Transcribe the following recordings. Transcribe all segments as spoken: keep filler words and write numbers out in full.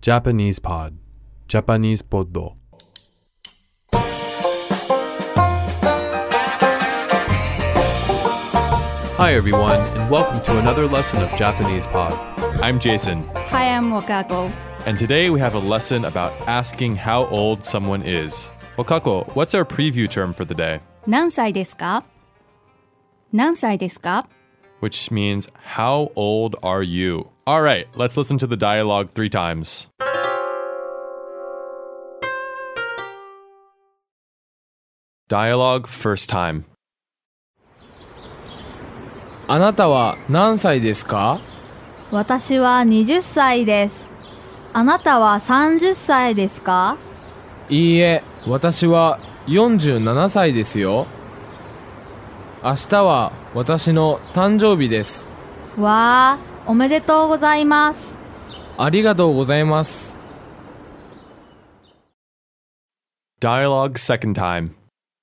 Japanese Pod Japanese Poddo Hi everyone, and welcome to another lesson of Japanese Pod. I'm Jason. Hi, I'm Wakako. And today we have a lesson about asking how old someone is. Wakako, what's our preview term for the day? 何歳ですか?何歳ですか? Which means, how old are you? All right, let's listen to the dialogue three times. Dialogue first time. あなたは何歳ですか? 私ははたちです。あなたはさんじゅっさいですか? いいえ、私はよんじゅうななさいですよ。明日は私の誕生日です。 わあ、おめでとうございます。 ありがとうございます。 Dialogue second time.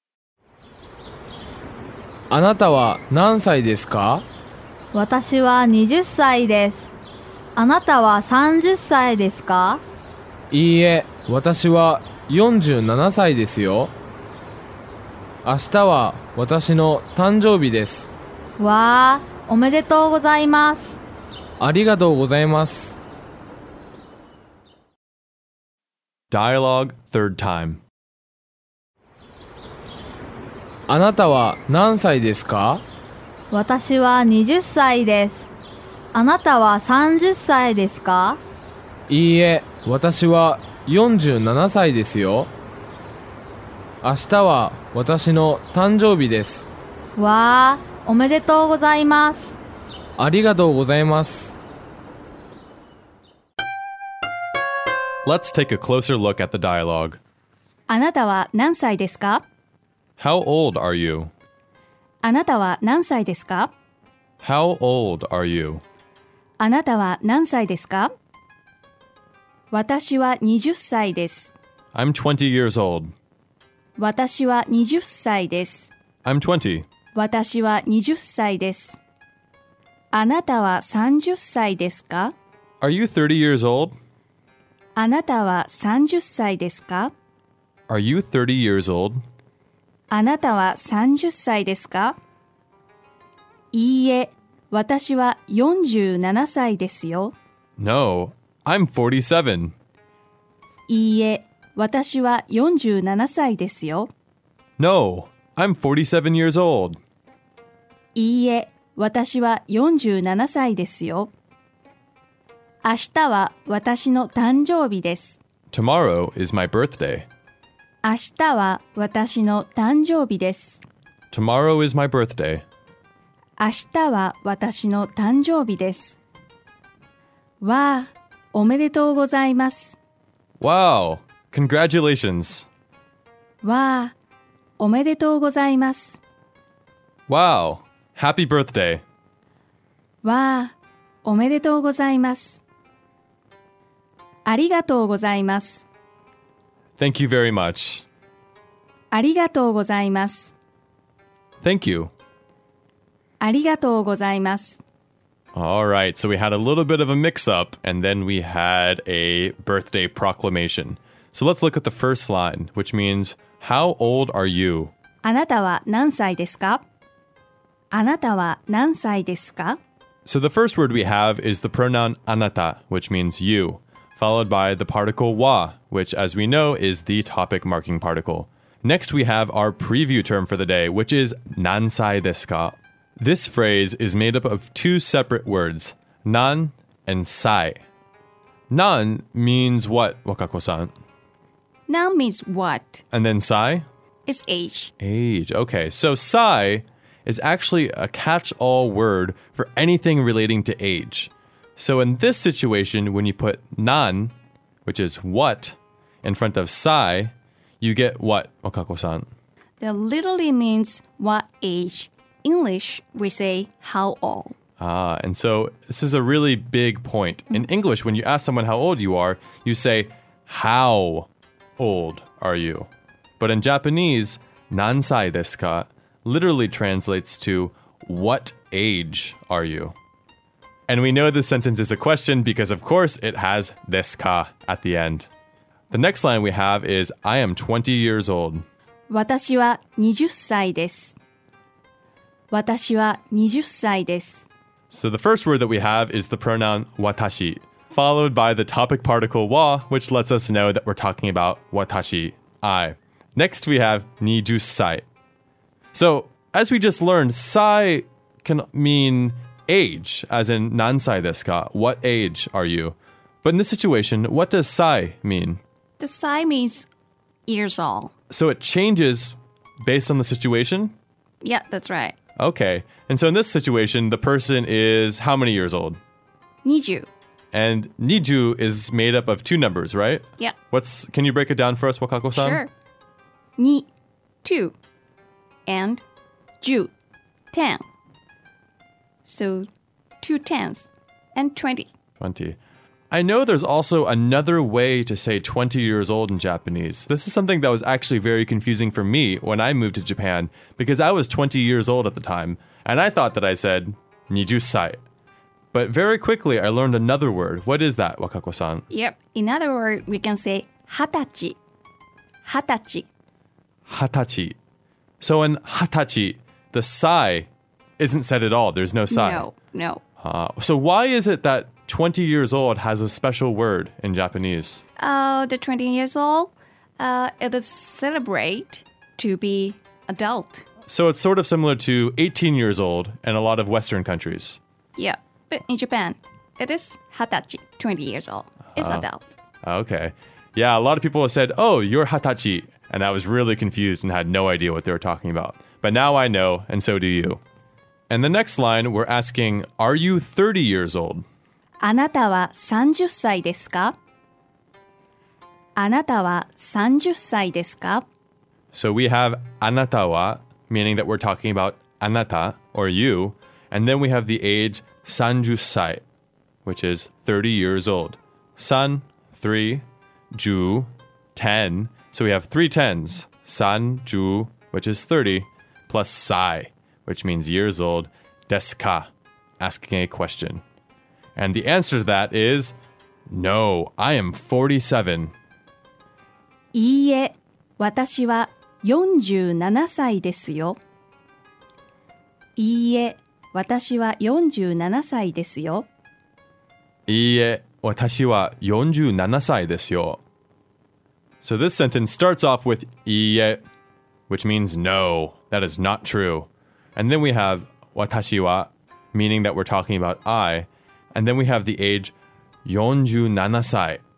あなたは何歳ですか? 私ははたちです。あなたはさんじゅっさいですか? いいえ、私はよんじゅうななさいですよ。明日は私の誕生日です。 わあ、おめでとうございます。 ありがとうございます。 Dialogue third time. あなたは何歳ですか? 私ははたちです。あなたはさんじゅっさいですか? いいえ、私はよんじゅうななさいですよ。明日は私の誕生日です。 わあ、おめでとうございます。 ありがとうございます。 Let's take a closer look at the dialogue. あなたは何歳ですか? How old are you? あなたは何歳ですか? How old are you? あなたは何歳ですか? 私ははたちです。 I'm twenty years old. 私ははたちです。 I'm twenty. 私ははたちです。あなたはさんじゅっさいですか? Are you thirty years old? あなたはさんじゅっさいですか? Are you thirty years old? あなたはさんじゅっさいですか? いいえ、私はよんじゅうななさいですよ。 No, I'm forty-seven. いいえ、私はよんじゅうななさいですよ。 No, I'm forty-seven years old. いいえ、私はよんじゅうななさいですよ。明日は私の誕生日です。 Tomorrow is my birthday. 明日は私の誕生日です。 Tomorrow is my birthday. 明日は私の誕生日です。わあ、おめでとうございます。 Wow, congratulations. わあ、おめでとうございます。 Wow, happy birthday. わあ、おめでとうございます。ありがとうございます。 Thank you very much. ありがとうございます。 Thank you. ありがとうございます。 All right, so we had a little bit of a mix-up, and then we had a birthday proclamation. So let's look at the first line, which means, how old are you? あなたは何歳ですか? あなたは何歳ですか? So the first word we have is the pronoun anata, which means you, followed by the particle wa, which, as we know, is the topic marking particle. Next, we have our preview term for the day, which is nansai desu ka? This phrase is made up of two separate words, nan and sai. Nan means what, Wakako-san? Now means what? And then sai? It's age. Age. Okay, so sai is actually a catch-all word for anything relating to age. So in this situation, when you put nan, which is what, in front of sai, you get what, Wakako-san? That literally means what age. English, we say how old. Ah, and so this is a really big point. In English, when you ask someone how old you are, you say, how old are you? But in Japanese, nansai desu ka literally translates to what age are you? And we know this sentence is a question because, of course, it has desu ka at the end. The next line we have is, I am twenty years old. 私はにじゅっさいです。私はにじゅっさいです。 So the first word that we have is the pronoun watashi, followed by the topic particle wa, which lets us know that we're talking about watashi, I. Next we have nijussai. So as we just learned, sai can mean age, as in nansai desu ka? What age are you? But in this situation, what does sai mean? The sai means years old. So it changes based on the situation? Yeah, that's right. Okay. And so in this situation, the person is how many years old? にじゅう. And niju is made up of two numbers, right? Yeah. What's can you break it down for us, Wakako-san? Sure. Ni, two, and ju, ten. So two tens and twenty. twenty. I know there's also another way to say twenty years old in Japanese. This is something that was actually very confusing for me when I moved to Japan because I was twenty years old at the time, and I thought that I said nijussai. But very quickly I learned another word. What is that, Wakako-san? Yep. In other words, we can say hatachi. Hatachi. Hatachi. So in hatachi, the sai isn't said at all. There's no sai. No, no. Uh, so why is it that twenty years old has a special word in Japanese? Uh, the twenty years old, uh, it is celebrate to be adult. So it's sort of similar to eighteen years old in a lot of Western countries. Yeah, but in Japan, it is hatachi, twenty years old. It's adult. Okay. Yeah, a lot of people have said, oh, you're hatachi. And I was really confused and had no idea what they were talking about. But now I know, and so do you. And the next line, we're asking, are you thirty years old? あなたはさんじゅっさいですか? あなたはさんじゅっさいですか? So we have anata wa, meaning that we're talking about anata, or you. And then we have the age sanjussai, which is thirty years old. San, three, ju, ten. So we have three tens. San, ju, which is thirty, plus sai, which means years old. Desu ka, asking a question. And the answer to that is, no, I am forty-seven. いいえ、私はよんじゅうななさいですよ。いいえ、私はよんじゅうななさいですよ。 いいえ、私はよんじゅうななさいですよ. So this sentence starts off with いいえ, which means no, that is not true. And then we have 私は, meaning that we're talking about I. And then we have the age よんじゅうななさい.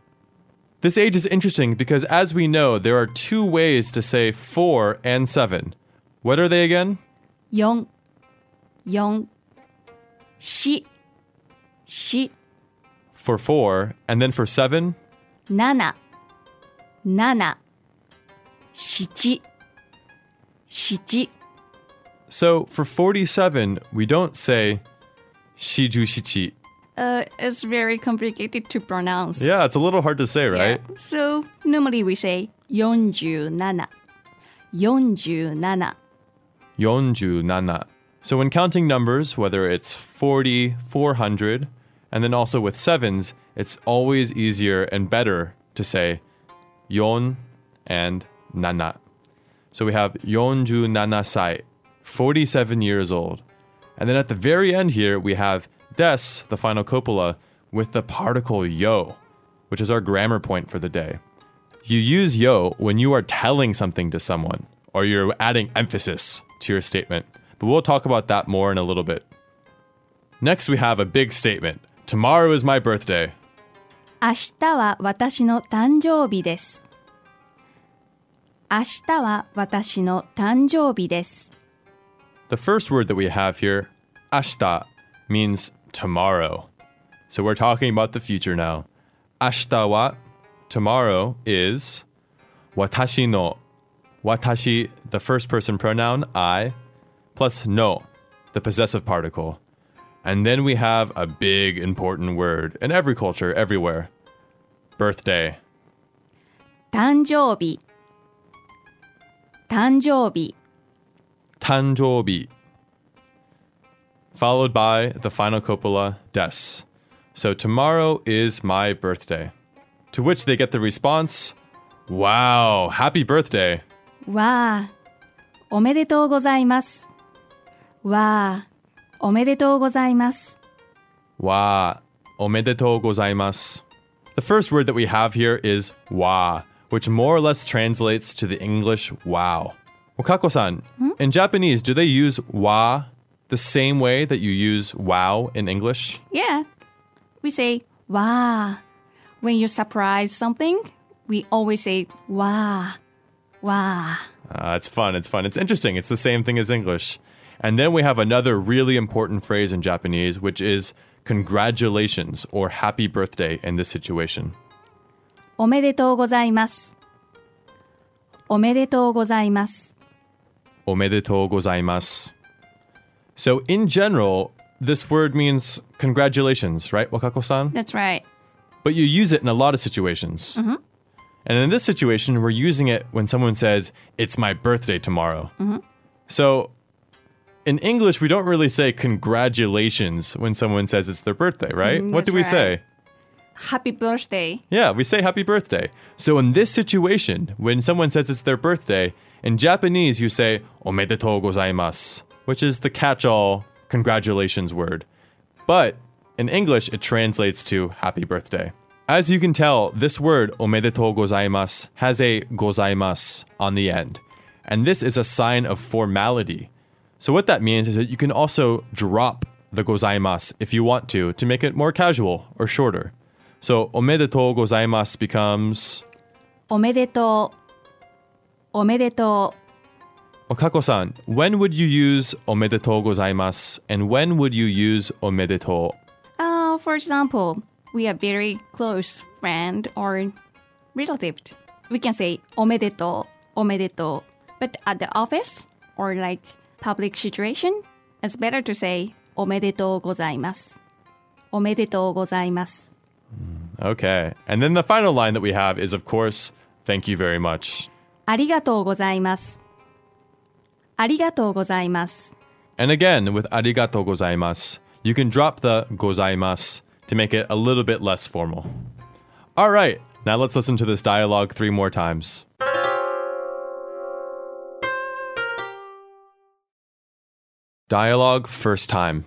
This age is interesting because as we know, there are two ways to say four and seven. What are they again? よん、よん、し、し、 For four, and then for seven? なな、なな、しち、しち。 So for forty-seven, we don't say しじゅうしち. Uh, it's very complicated to pronounce. Yeah, it's a little hard to say, right? Yeah. So normally we say よんじゅうなな、よんじゅうなな. よんじゅうなな. So when counting numbers, whether it's forty, four hundred, and then also with sevens, it's always easier and better to say よん and なな. So we have よんじゅうななさい, forty-seven years old. And then at the very end here, we have des, the final copula, with the particle yo, which is our grammar point for the day. You use yo when you are telling something to someone, or you're adding emphasis to your statement. But we'll talk about that more in a little bit. Next, we have a big statement. Tomorrow is my birthday. 明日は私の誕生日です。明日は私の誕生日です。 The first word that we have here, 明日, means tomorrow. So we're talking about the future now. 明日は, tomorrow, is 私の. 私, the first person pronoun, I, plus no, the possessive particle. And then we have a big important word in every culture, everywhere. Birthday. 誕生日、誕生日、 誕生日. followed by the final copula, des. So tomorrow is my birthday. To which they get the response, wow, happy birthday. わあ、おめでとうございます。わあ、おめでとうございます。 Wa, omedetou gozaimasu. The first word that we have here is wa, which more or less translates to the English wow. Wakako-san, hmm? in Japanese, do they use wa the same way that you use wow in English? Yeah. We say, wow. When you surprise something, we always say, wow. Wow. Uh, it's fun. It's fun. It's interesting. It's the same thing as English. And then we have another really important phrase in Japanese, which is congratulations or happy birthday in this situation. おめでとうございます。おめでとうございます。 Omedetou gozaimasu. So in general, this word means congratulations, right, Wakako-san? That's right. But you use it in a lot of situations. Mm-hmm. And in this situation, we're using it when someone says, it's my birthday tomorrow. Mm-hmm. So in English, we don't really say congratulations when someone says it's their birthday, right? Mm, what do we right. say? Happy birthday. Yeah, we say happy birthday. So in this situation, when someone says it's their birthday, in Japanese, you say omedetou gozaimasu, which is the catch-all congratulations word. But in English, it translates to happy birthday. As you can tell, this word omedetou gozaimasu has a gozaimasu on the end. And this is a sign of formality. So what that means is that you can also drop the gozaimasu if you want to, to make it more casual or shorter. So omedetou gozaimasu becomes おめでとう。おめでとう。 Wakako-san, when would you use omedetou gozaimasu and when would you use omedetou? Uh, for example, we are very close friend or relative. We can say おめでとう。おめでとう。But at the office or like public situation, it's better to say おめでとうございます。おめでとうございます。 Okay. And then the final line that we have is, of course, thank you very much. ありがとうございます。ありがとうございます。 And again, with arigatou gozaimasu, you can drop the gozaimasu to make it a little bit less formal. All right. Now let's listen to this dialogue three more times. Dialogue first time.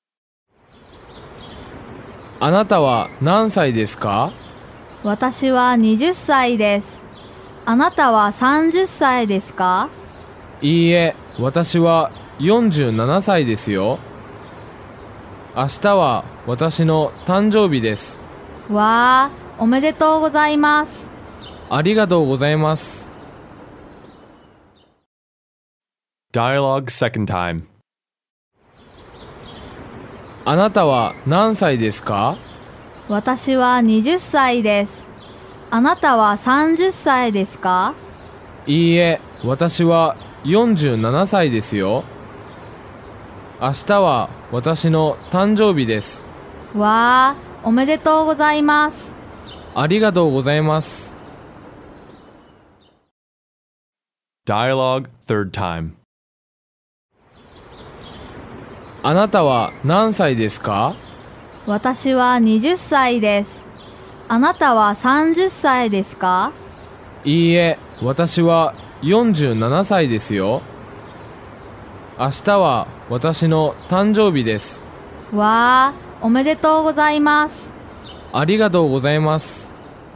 あなたは何歳ですか？ 私ははたちです。あなたはさんじゅっさいですか？ いいえ、私はよんじゅうななさいですよ。明日は私の誕生日です。 わあ、おめでとうございます。 ありがとうございます。 Dialogue second time. あなたは何歳ですか？ 私ははたちです。あなたはさんじゅっさいですか？ いいえ、私はよんじゅうななさいですよ。明日は私の誕生日です。 わあ、おめでとうございます。 ありがとうございます。 Dialogue third time. あなたは何歳ですか？ 私ははたちです。あなたはさんじゅっさいですか？ いいえ、私はよんじゅうななさいですよ。明日は私の誕生日です。 わあ、おめでとうございます。 ありがとうございます。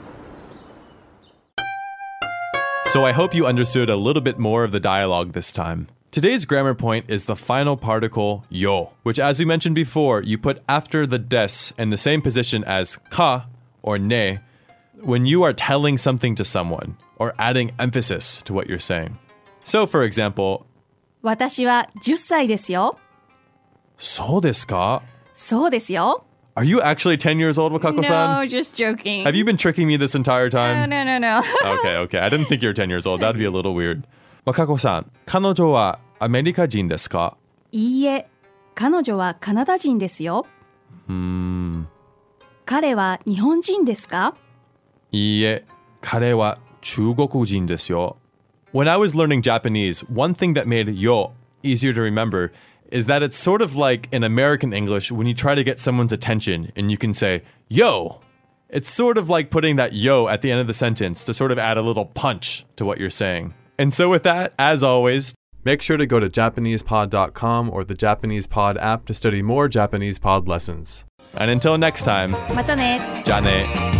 So I hope you understood a little bit more of the dialogue this time. Today's grammar point is the final particle yo, which as we mentioned before, you put after the des in the same position as ka or ne when you are telling something to someone or adding emphasis to what you're saying. So for example, 私はじゅっさいですよ。 そうですか? そうですよ。 Are you actually ten years old, Wakako-san? No, just joking. Have you been tricking me this entire time? No, no, no, no. Okay, okay. I didn't think you were ten years old. That'd be a little weird. Wakako-san, 彼女はアメリカ人ですか？ いいえ、彼女はカナダ人ですよ。 うーん。 彼は日本人ですか？ いいえ、彼は中国人ですよ。When I was learning Japanese, one thing that made yo easier to remember is that it's sort of like in American English when you try to get someone's attention and you can say, yo. It's sort of like putting that yo at the end of the sentence to sort of add a little punch to what you're saying. And so with that, as always, make sure to go to Japanese pod dot com or the Japanese Pod app to study more Japanese Pod lessons. And until next time, またね。 じゃあね。